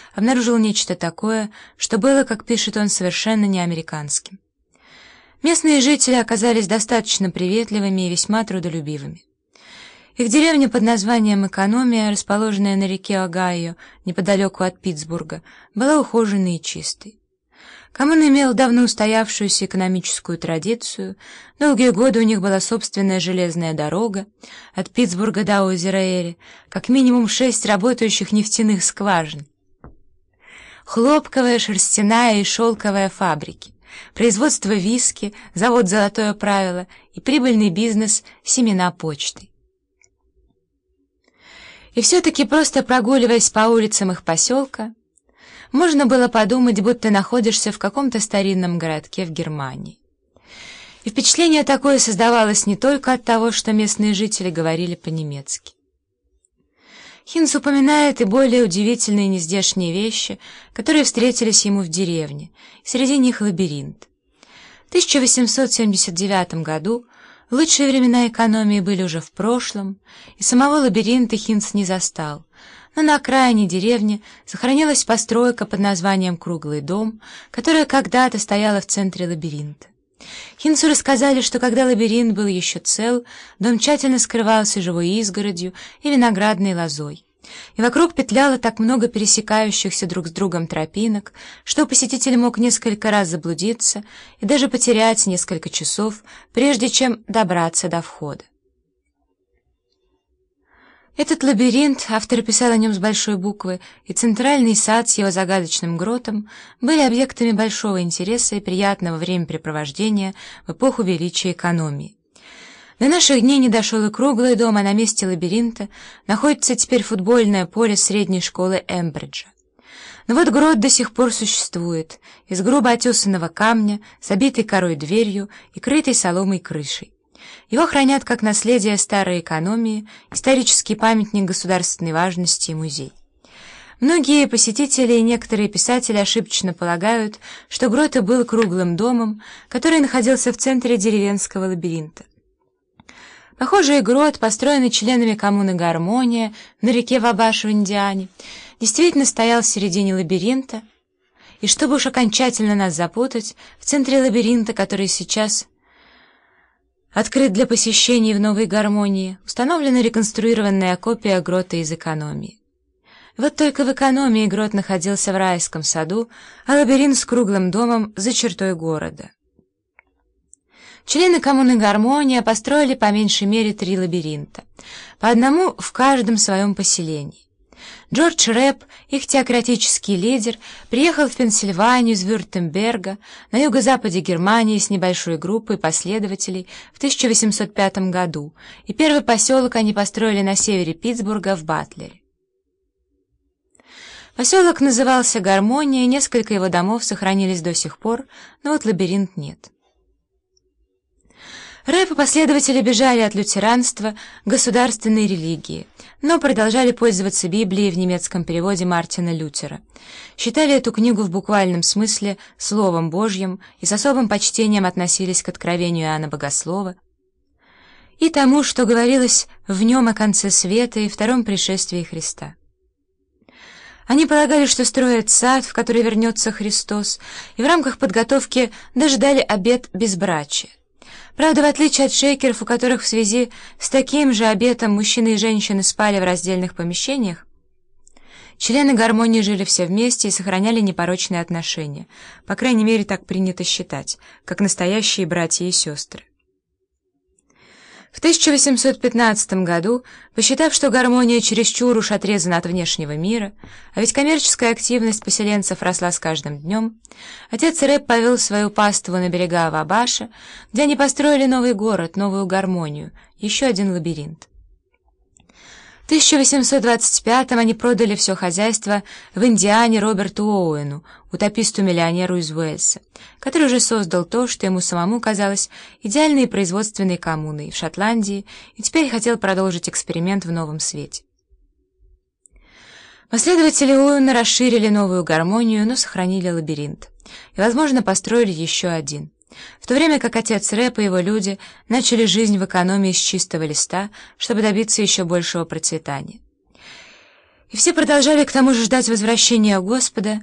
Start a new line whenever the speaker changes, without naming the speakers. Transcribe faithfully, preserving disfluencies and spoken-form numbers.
обнаружил нечто такое, что было, как пишет он, совершенно не американским. Местные жители оказались достаточно приветливыми и весьма трудолюбивыми. Их деревня под названием «Экономия», расположенная на реке Огайо, неподалеку от Питтсбурга, была ухоженной и чистой. Коммуна имела давно устоявшуюся экономическую традицию, долгие годы у них была собственная железная дорога от Питтсбурга до озера Эри, как минимум шесть работающих нефтяных скважин, хлопковая, шерстяная и шелковая фабрики, производство виски, завод «Золотое правило» и прибыльный бизнес «Семена почты». И все-таки, просто прогуливаясь по улицам их поселка, можно было подумать, будто находишься в каком-то старинном городке в Германии. И впечатление такое создавалось не только от того, что местные жители говорили по-немецки. Хинц упоминает и более удивительные нездешние вещи, которые встретились ему в деревне, и среди них лабиринт. В тысяча восемьсот семьдесят девятом году лучшие времена экономии были уже в прошлом, и самого лабиринта Хинц не застал, но на окраине деревни сохранилась постройка под названием «Круглый дом», которая когда-то стояла в центре лабиринта. Хинцу рассказали, что когда лабиринт был еще цел, дом тщательно скрывался живой изгородью и виноградной лозой, и вокруг петляло так много пересекающихся друг с другом тропинок, что посетитель мог несколько раз заблудиться и даже потерять несколько часов, прежде чем добраться до входа. Этот лабиринт, автор писал о нем с большой буквы, и центральный сад с его загадочным гротом были объектами большого интереса и приятного времяпрепровождения в эпоху величия экономии. До наших дней не дошел и круглый дом, а на месте лабиринта находится теперь футбольное поле средней школы Эмбриджа. Но вот грот до сих пор существует, из грубо отесанного камня, с обитой корой дверью и крытой соломой крышей. Его хранят как наследие старой экономии, исторический памятник государственной важности и музей. Многие посетители и некоторые писатели ошибочно полагают, что грот и был круглым домом, который находился в центре деревенского лабиринта. Похожий грот, построенный членами коммуны «Гармония» на реке Вабаш в Индиане, действительно стоял в середине лабиринта, и чтобы уж окончательно нас запутать, в центре лабиринта, который сейчас открыт для посещений в Новой Гармонии, установлена реконструированная копия грота из экономии. Вот только в экономии грот находился в райском саду, а лабиринт с круглым домом за чертой города. Члены коммуны «Гармония» построили по меньшей мере три лабиринта, по одному в каждом своем поселении. Джордж Рэп, их теократический лидер, приехал в Пенсильванию из Вюртемберга на юго-западе Германии с небольшой группой последователей в тысяча восемьсот пятом году, и первый поселок они построили на севере Питтсбурга в Батлере. Поселок назывался «Гармония», несколько его домов сохранились до сих пор, но вот лабиринт нет. Рэп и последователи бежали от лютеранства к государственной религии, но продолжали пользоваться Библией в немецком переводе Мартина Лютера. Считали эту книгу в буквальном смысле Словом Божьим и с особым почтением относились к откровению Иоанна Богослова и тому, что говорилось в нем о конце света и втором пришествии Христа. Они полагали, что строят сад, в который вернется Христос, и в рамках подготовки даже дали обет безбрачия. Правда, в отличие от шейкеров, у которых в связи с таким же обетом мужчины и женщины спали в раздельных помещениях, члены «Гармонии» жили все вместе и сохраняли непорочные отношения, по крайней мере, так принято считать, как настоящие братья и сестры. В тысяча восемьсот пятнадцатом году, посчитав, что «Гармония» чересчур уж отрезана от внешнего мира, а ведь коммерческая активность поселенцев росла с каждым днем, отец Рэп повел свою паству на берега Вабаша, где они построили новый город, новую «Гармонию», еще один лабиринт. В тысяча восемьсот двадцать пятом они продали все хозяйство в Индиане Роберту Оуэну, утописту-миллионеру из Уэльса, который уже создал то, что ему самому казалось идеальной производственной коммуной в Шотландии, и теперь хотел продолжить эксперимент в новом свете. Последователи Оуэна расширили новую «Гармонию», но сохранили лабиринт, и, возможно, построили еще один. В то время как отец Рэп и его люди начали жизнь в экономии с чистого листа, чтобы добиться еще большего процветания. И все продолжали к тому же ждать возвращения Господа,